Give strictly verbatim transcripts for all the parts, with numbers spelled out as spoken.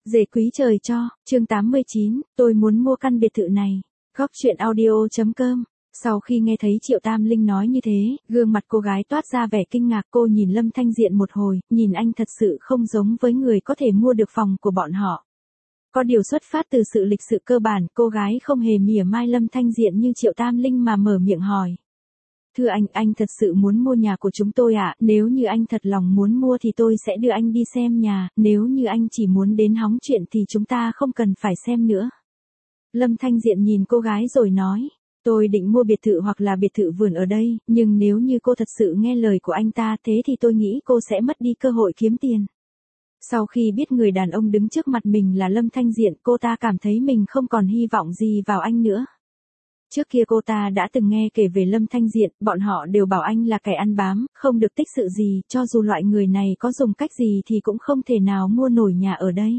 Dề quý trời cho, chương tám mươi chín, tôi muốn mua căn biệt thự này. Góc chuyện audio.com. Sau khi nghe thấy Triệu Tam Linh nói như thế, gương mặt cô gái toát ra vẻ kinh ngạc. Cô nhìn Lâm Thanh Diện một hồi, nhìn anh thật sự không giống với người có thể mua được phòng của bọn họ. Có điều xuất phát từ sự lịch sự cơ bản, cô gái không hề mỉa mai Lâm Thanh Diện như Triệu Tam Linh mà mở miệng hỏi. Thưa anh, anh thật sự muốn mua nhà của chúng tôi ạ? Nếu như anh thật lòng muốn mua thì tôi sẽ đưa anh đi xem nhà, nếu như anh chỉ muốn đến hóng chuyện thì chúng ta không cần phải xem nữa. Lâm Thanh Diện nhìn cô gái rồi nói, tôi định mua biệt thự hoặc là biệt thự vườn ở đây, nhưng nếu như cô thật sự nghe lời của anh ta thế thì tôi nghĩ cô sẽ mất đi cơ hội kiếm tiền. Sau khi biết người đàn ông đứng trước mặt mình là Lâm Thanh Diện, cô ta cảm thấy mình không còn hy vọng gì vào anh nữa. Trước kia cô ta đã từng nghe kể về Lâm Thanh Diện, bọn họ đều bảo anh là kẻ ăn bám, không được tích sự gì, cho dù loại người này có dùng cách gì thì cũng không thể nào mua nổi nhà ở đây.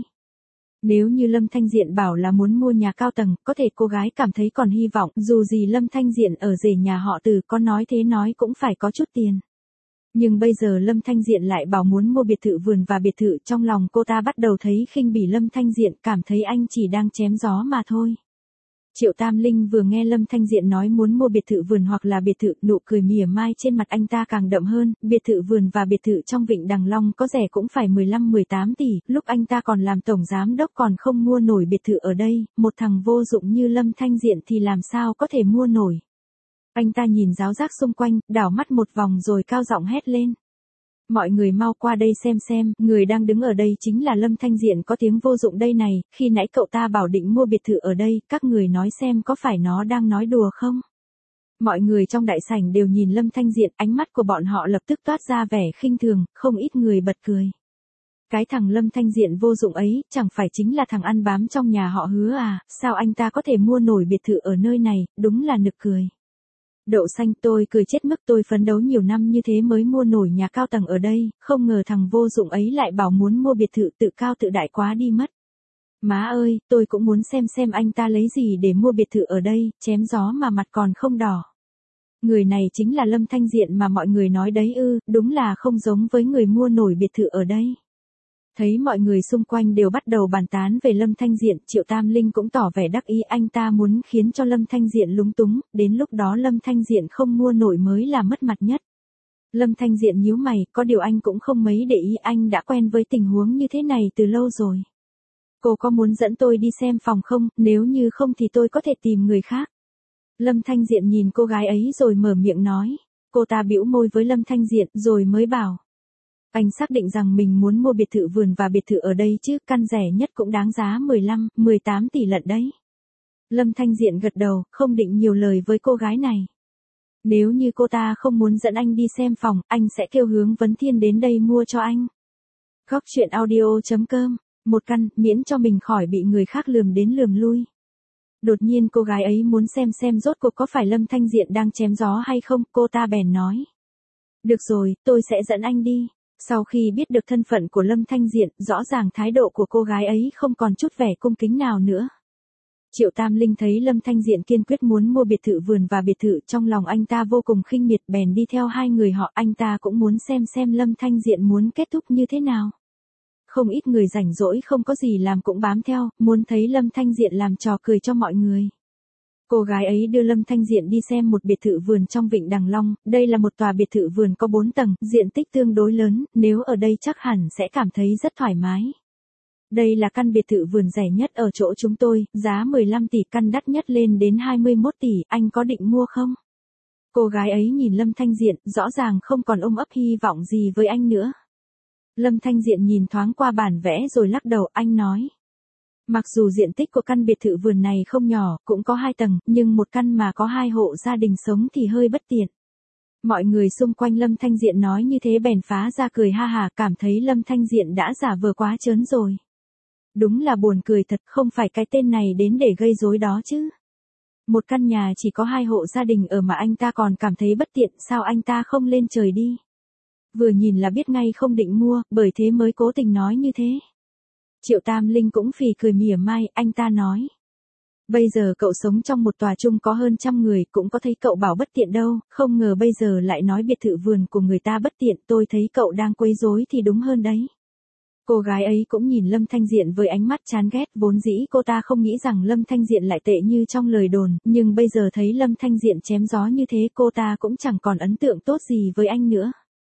Nếu như Lâm Thanh Diện bảo là muốn mua nhà cao tầng, có thể cô gái cảm thấy còn hy vọng, dù gì Lâm Thanh Diện ở rể nhà họ Từ, có nói thế nói cũng phải có chút tiền. Nhưng bây giờ Lâm Thanh Diện lại bảo muốn mua biệt thự vườn và biệt thự, trong lòng cô ta bắt đầu thấy khinh bỉ Lâm Thanh Diện, cảm thấy anh chỉ đang chém gió mà thôi. Triệu Tam Linh vừa nghe Lâm Thanh Diện nói muốn mua biệt thự vườn hoặc là biệt thự, nụ cười mỉa mai trên mặt anh ta càng đậm hơn. Biệt thự vườn và biệt thự trong Vịnh Đằng Long có rẻ cũng phải mười lăm mười tám tỷ, lúc anh ta còn làm tổng giám đốc còn không mua nổi biệt thự ở đây, một thằng vô dụng như Lâm Thanh Diện thì làm sao có thể mua nổi. Anh ta nhìn ráo rác xung quanh, đảo mắt một vòng rồi cao giọng hét lên. Mọi người mau qua đây xem xem, người đang đứng ở đây chính là Lâm Thanh Diện có tiếng vô dụng đây này, khi nãy cậu ta bảo định mua biệt thự ở đây, các người nói xem có phải nó đang nói đùa không? Mọi người trong đại sảnh đều nhìn Lâm Thanh Diện, ánh mắt của bọn họ lập tức toát ra vẻ khinh thường, không ít người bật cười. Cái thằng Lâm Thanh Diện vô dụng ấy, chẳng phải chính là thằng ăn bám trong nhà họ Hứa à, sao anh ta có thể mua nổi biệt thự ở nơi này, đúng là nực cười. Đậu xanh, tôi cười chết mức, tôi phấn đấu nhiều năm như thế mới mua nổi nhà cao tầng ở đây, không ngờ thằng vô dụng ấy lại bảo muốn mua biệt thự, tự cao tự đại quá đi mất. Má ơi, tôi cũng muốn xem xem anh ta lấy gì để mua biệt thự ở đây, chém gió mà mặt còn không đỏ. Người này chính là Lâm Thanh Diện mà mọi người nói đấy ư, đúng là không giống với người mua nổi biệt thự ở đây. Thấy mọi người xung quanh đều bắt đầu bàn tán về Lâm Thanh Diện, Triệu Tam Linh cũng tỏ vẻ đắc ý, anh ta muốn khiến cho Lâm Thanh Diện lúng túng, đến lúc đó Lâm Thanh Diện không mua nổi mới là mất mặt nhất. Lâm Thanh Diện nhíu mày, có điều anh cũng không mấy để ý, anh đã quen với tình huống như thế này từ lâu rồi. Cô có muốn dẫn tôi đi xem phòng không, nếu như không thì tôi có thể tìm người khác. Lâm Thanh Diện nhìn cô gái ấy rồi mở miệng nói, cô ta bĩu môi với Lâm Thanh Diện rồi mới bảo. Anh xác định rằng mình muốn mua biệt thự vườn và biệt thự ở đây chứ, căn rẻ nhất cũng đáng giá mười lăm, mười tám tỷ lận đấy. Lâm Thanh Diện gật đầu, không định nhiều lời với cô gái này. Nếu như cô ta không muốn dẫn anh đi xem phòng, anh sẽ kêu Hướng Vấn Thiên đến đây mua cho anh. Góc chuyện audio.com, một căn, miễn cho mình khỏi bị người khác lườm đến lườm lui. Đột nhiên cô gái ấy muốn xem xem rốt cuộc có phải Lâm Thanh Diện đang chém gió hay không, cô ta bèn nói. Được rồi, tôi sẽ dẫn anh đi. Sau khi biết được thân phận của Lâm Thanh Diện, rõ ràng thái độ của cô gái ấy không còn chút vẻ cung kính nào nữa. Triệu Tam Linh thấy Lâm Thanh Diện kiên quyết muốn mua biệt thự vườn và biệt thự, trong lòng anh ta vô cùng khinh miệt, bèn đi theo hai người họ, anh ta cũng muốn xem xem Lâm Thanh Diện muốn kết thúc như thế nào. Không ít người rảnh rỗi không có gì làm cũng bám theo, muốn thấy Lâm Thanh Diện làm trò cười cho mọi người. Cô gái ấy đưa Lâm Thanh Diện đi xem một biệt thự vườn trong Vịnh Đằng Long, đây là một tòa biệt thự vườn có bốn tầng, diện tích tương đối lớn, nếu ở đây chắc hẳn sẽ cảm thấy rất thoải mái. Đây là căn biệt thự vườn rẻ nhất ở chỗ chúng tôi, giá mười lăm tỷ, căn đắt nhất lên đến hai mươi mốt tỷ, anh có định mua không? Cô gái ấy nhìn Lâm Thanh Diện, rõ ràng không còn ôm ấp hy vọng gì với anh nữa. Lâm Thanh Diện nhìn thoáng qua bản vẽ rồi lắc đầu, anh nói. Mặc dù diện tích của căn biệt thự vườn này không nhỏ, cũng có hai tầng, nhưng một căn mà có hai hộ gia đình sống thì hơi bất tiện. Mọi người xung quanh Lâm Thanh Diện nói như thế bèn phá ra cười ha hả, cảm thấy Lâm Thanh Diện đã giả vờ quá trớn rồi. Đúng là buồn cười thật, không phải cái tên này đến để gây rối đó chứ. Một căn nhà chỉ có hai hộ gia đình ở mà anh ta còn cảm thấy bất tiện, sao anh ta không lên trời đi. Vừa nhìn là biết ngay không định mua, bởi thế mới cố tình nói như thế. Triệu Tam Linh cũng phì cười mỉa mai, anh ta nói. Bây giờ cậu sống trong một tòa chung có hơn trăm người, cũng có thấy cậu bảo bất tiện đâu, không ngờ bây giờ lại nói biệt thự vườn của người ta bất tiện, tôi thấy cậu đang quấy rối thì đúng hơn đấy. Cô gái ấy cũng nhìn Lâm Thanh Diện với ánh mắt chán ghét, vốn dĩ cô ta không nghĩ rằng Lâm Thanh Diện lại tệ như trong lời đồn, nhưng bây giờ thấy Lâm Thanh Diện chém gió như thế cô ta cũng chẳng còn ấn tượng tốt gì với anh nữa.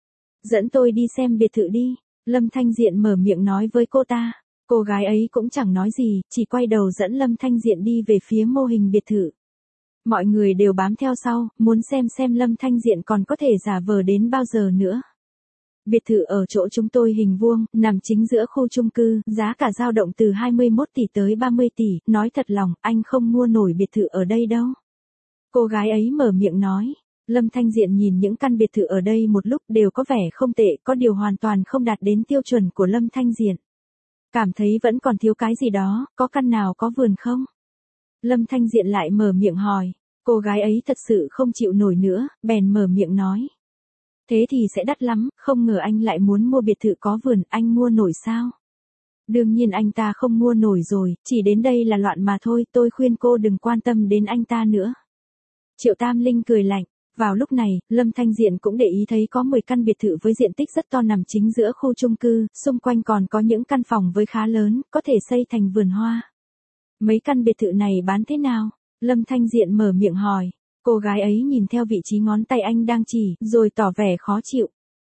Dẫn tôi đi xem biệt thự đi, Lâm Thanh Diện mở miệng nói với cô ta. Cô gái ấy cũng chẳng nói gì, chỉ quay đầu dẫn Lâm Thanh Diện đi về phía mô hình biệt thự. Mọi người đều bám theo sau, muốn xem xem Lâm Thanh Diện còn có thể giả vờ đến bao giờ nữa. Biệt thự ở chỗ chúng tôi hình vuông, nằm chính giữa khu chung cư, giá cả dao động từ hai mươi mốt tỷ tới ba mươi tỷ, nói thật lòng, anh không mua nổi biệt thự ở đây đâu. Cô gái ấy mở miệng nói. Lâm Thanh Diện nhìn những căn biệt thự ở đây một lúc đều có vẻ không tệ, có điều hoàn toàn không đạt đến tiêu chuẩn của Lâm Thanh Diện. Cảm thấy vẫn còn thiếu cái gì đó, có căn nào có vườn không? Lâm Thanh Diện lại mở miệng hỏi, cô gái ấy thật sự không chịu nổi nữa, bèn mở miệng nói. Thế thì sẽ đắt lắm, không ngờ anh lại muốn mua biệt thự có vườn, anh mua nổi sao? Đương nhiên anh ta không mua nổi rồi, chỉ đến đây là loạn mà thôi, tôi khuyên cô đừng quan tâm đến anh ta nữa. Triệu Tam Linh cười lạnh. Vào lúc này, Lâm Thanh Diện cũng để ý thấy có mười căn biệt thự với diện tích rất to nằm chính giữa khu chung cư, xung quanh còn có những căn phòng với khá lớn, có thể xây thành vườn hoa. Mấy căn biệt thự này bán thế nào? Lâm Thanh Diện mở miệng hỏi. Cô gái ấy nhìn theo vị trí ngón tay anh đang chỉ, rồi tỏ vẻ khó chịu.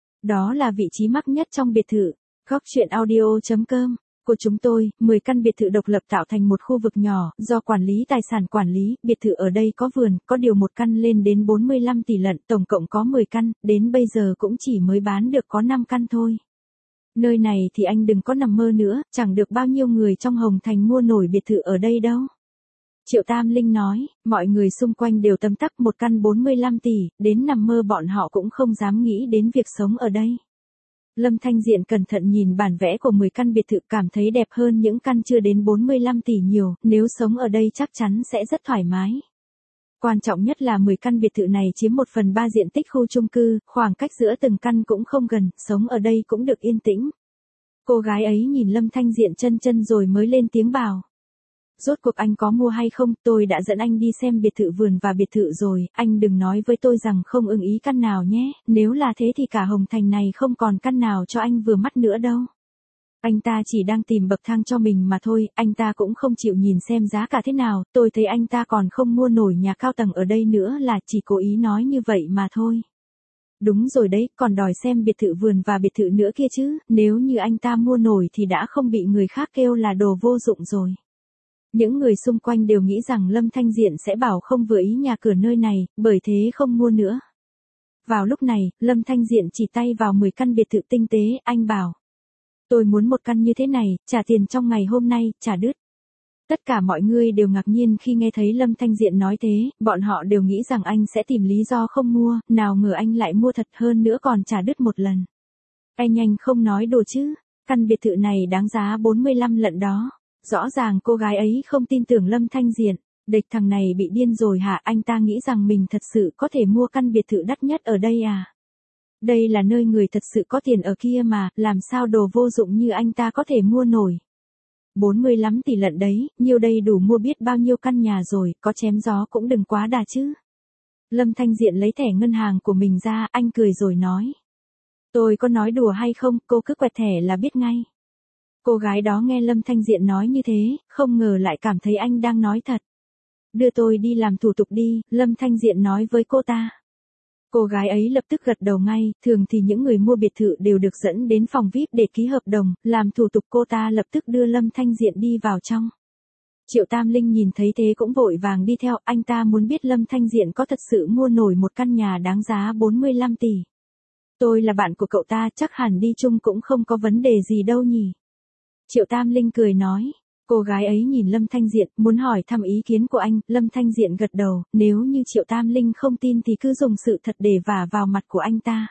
Đó là vị trí mắc nhất trong biệt thự. Góc truyện audio chấm com của chúng tôi, mười căn biệt thự độc lập tạo thành một khu vực nhỏ, do quản lý tài sản quản lý, biệt thự ở đây có vườn, có điều một căn lên đến bốn mươi lăm tỷ lận, tổng cộng có mười căn, đến bây giờ cũng chỉ mới bán được có năm căn thôi. Nơi này thì anh đừng có nằm mơ nữa, chẳng được bao nhiêu người trong Hồng Thành mua nổi biệt thự ở đây đâu. Triệu Tam Linh nói, mọi người xung quanh đều tấm tắc một căn bốn mươi lăm tỷ, đến nằm mơ bọn họ cũng không dám nghĩ đến việc sống ở đây. Lâm Thanh Diện cẩn thận nhìn bản vẽ của mười căn biệt thự cảm thấy đẹp hơn những căn chưa đến bốn mươi lăm tỷ nhiều, nếu sống ở đây chắc chắn sẽ rất thoải mái. Quan trọng nhất là mười căn biệt thự này chiếm một phần ba diện tích khu chung cư, khoảng cách giữa từng căn cũng không gần, sống ở đây cũng được yên tĩnh. Cô gái ấy nhìn Lâm Thanh Diện chân chân rồi mới lên tiếng bảo. Rốt cuộc anh có mua hay không, tôi đã dẫn anh đi xem biệt thự vườn và biệt thự rồi, anh đừng nói với tôi rằng không ưng ý căn nào nhé, nếu là thế thì cả Hồng Thành này không còn căn nào cho anh vừa mắt nữa đâu. Anh ta chỉ đang tìm bậc thang cho mình mà thôi, anh ta cũng không chịu nhìn xem giá cả thế nào, tôi thấy anh ta còn không mua nổi nhà cao tầng ở đây nữa là chỉ cố ý nói như vậy mà thôi. Đúng rồi đấy, còn đòi xem biệt thự vườn và biệt thự nữa kia chứ, nếu như anh ta mua nổi thì đã không bị người khác kêu là đồ vô dụng rồi. Những người xung quanh đều nghĩ rằng Lâm Thanh Diện sẽ bảo không vừa ý nhà cửa nơi này, bởi thế không mua nữa. Vào lúc này, Lâm Thanh Diện chỉ tay vào mười căn biệt thự tinh tế, anh bảo. Tôi muốn một căn như thế này, trả tiền trong ngày hôm nay, trả đứt. Tất cả mọi người đều ngạc nhiên khi nghe thấy Lâm Thanh Diện nói thế, bọn họ đều nghĩ rằng anh sẽ tìm lý do không mua, nào ngờ anh lại mua thật hơn nữa còn trả đứt một lần. Anh anh không nói đùa chứ, căn biệt thự này đáng giá bốn mươi lăm lận đó. Rõ ràng cô gái ấy không tin tưởng Lâm Thanh Diện, địch thằng này bị điên rồi hả, anh ta nghĩ rằng mình thật sự có thể mua căn biệt thự đắt nhất ở đây à? Đây là nơi người thật sự có tiền ở kia mà, làm sao đồ vô dụng như anh ta có thể mua nổi? bốn mươi lăm tỷ lận đấy, nhiêu đây đủ mua biết bao nhiêu căn nhà rồi, có chém gió cũng đừng quá đà chứ. Lâm Thanh Diện lấy thẻ ngân hàng của mình ra, anh cười rồi nói. Tôi có nói đùa hay không, cô cứ quẹt thẻ là biết ngay. Cô gái đó nghe Lâm Thanh Diện nói như thế, không ngờ lại cảm thấy anh đang nói thật. Đưa tôi đi làm thủ tục đi, Lâm Thanh Diện nói với cô ta. Cô gái ấy lập tức gật đầu ngay, thường thì những người mua biệt thự đều được dẫn đến phòng vi ai pi để ký hợp đồng, làm thủ tục cô ta lập tức đưa Lâm Thanh Diện đi vào trong. Triệu Tam Linh nhìn thấy thế cũng vội vàng đi theo, anh ta muốn biết Lâm Thanh Diện có thật sự mua nổi một căn nhà đáng giá bốn mươi lăm tỷ. Tôi là bạn của cậu ta, chắc hẳn đi chung cũng không có vấn đề gì đâu nhỉ. Triệu Tam Linh cười nói, cô gái ấy nhìn Lâm Thanh Diện, muốn hỏi thăm ý kiến của anh, Lâm Thanh Diện gật đầu, nếu như Triệu Tam Linh không tin thì cứ dùng sự thật để vả vào mặt của anh ta.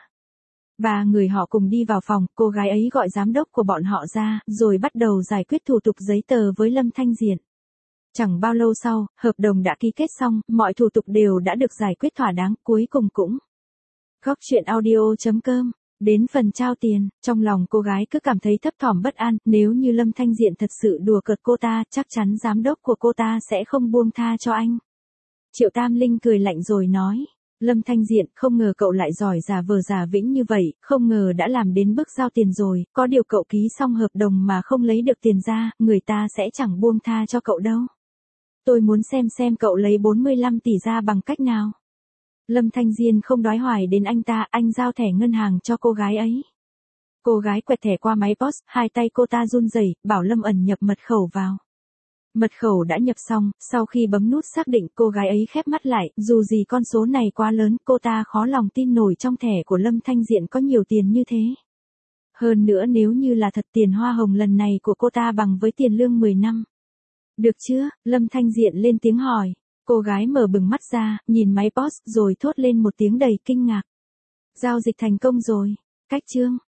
Ba người họ cùng đi vào phòng, cô gái ấy gọi giám đốc của bọn họ ra, rồi bắt đầu giải quyết thủ tục giấy tờ với Lâm Thanh Diện. Chẳng bao lâu sau, hợp đồng đã ký kết xong, mọi thủ tục đều đã được giải quyết thỏa đáng, cuối cùng cũng. Góc truyện audio chấm com Đến phần trao tiền, trong lòng cô gái cứ cảm thấy thấp thỏm bất an, nếu như Lâm Thanh Diện thật sự đùa cợt cô ta, chắc chắn giám đốc của cô ta sẽ không buông tha cho anh. Triệu Tam Linh cười lạnh rồi nói, Lâm Thanh Diện, không ngờ cậu lại giỏi giả vờ giả vĩnh như vậy, không ngờ đã làm đến bước giao tiền rồi, có điều cậu ký xong hợp đồng mà không lấy được tiền ra, người ta sẽ chẳng buông tha cho cậu đâu. Tôi muốn xem xem cậu lấy bốn mươi lăm tỷ ra bằng cách nào. Lâm Thanh Diên không đói hoài đến anh ta, anh giao thẻ ngân hàng cho cô gái ấy. Cô gái quẹt thẻ qua máy pê o ét, hai tay cô ta run rẩy, bảo Lâm ẩn nhập mật khẩu vào. Mật khẩu đã nhập xong, sau khi bấm nút xác định cô gái ấy khép mắt lại, dù gì con số này quá lớn, cô ta khó lòng tin nổi trong thẻ của Lâm Thanh Diện có nhiều tiền như thế. Hơn nữa nếu như là thật tiền hoa hồng lần này của cô ta bằng với tiền lương mười năm. Được chưa? Lâm Thanh Diện lên tiếng hỏi. Cô gái mở bừng mắt ra, nhìn máy pê o ét rồi thốt lên một tiếng đầy kinh ngạc. Giao dịch thành công rồi. Cách chương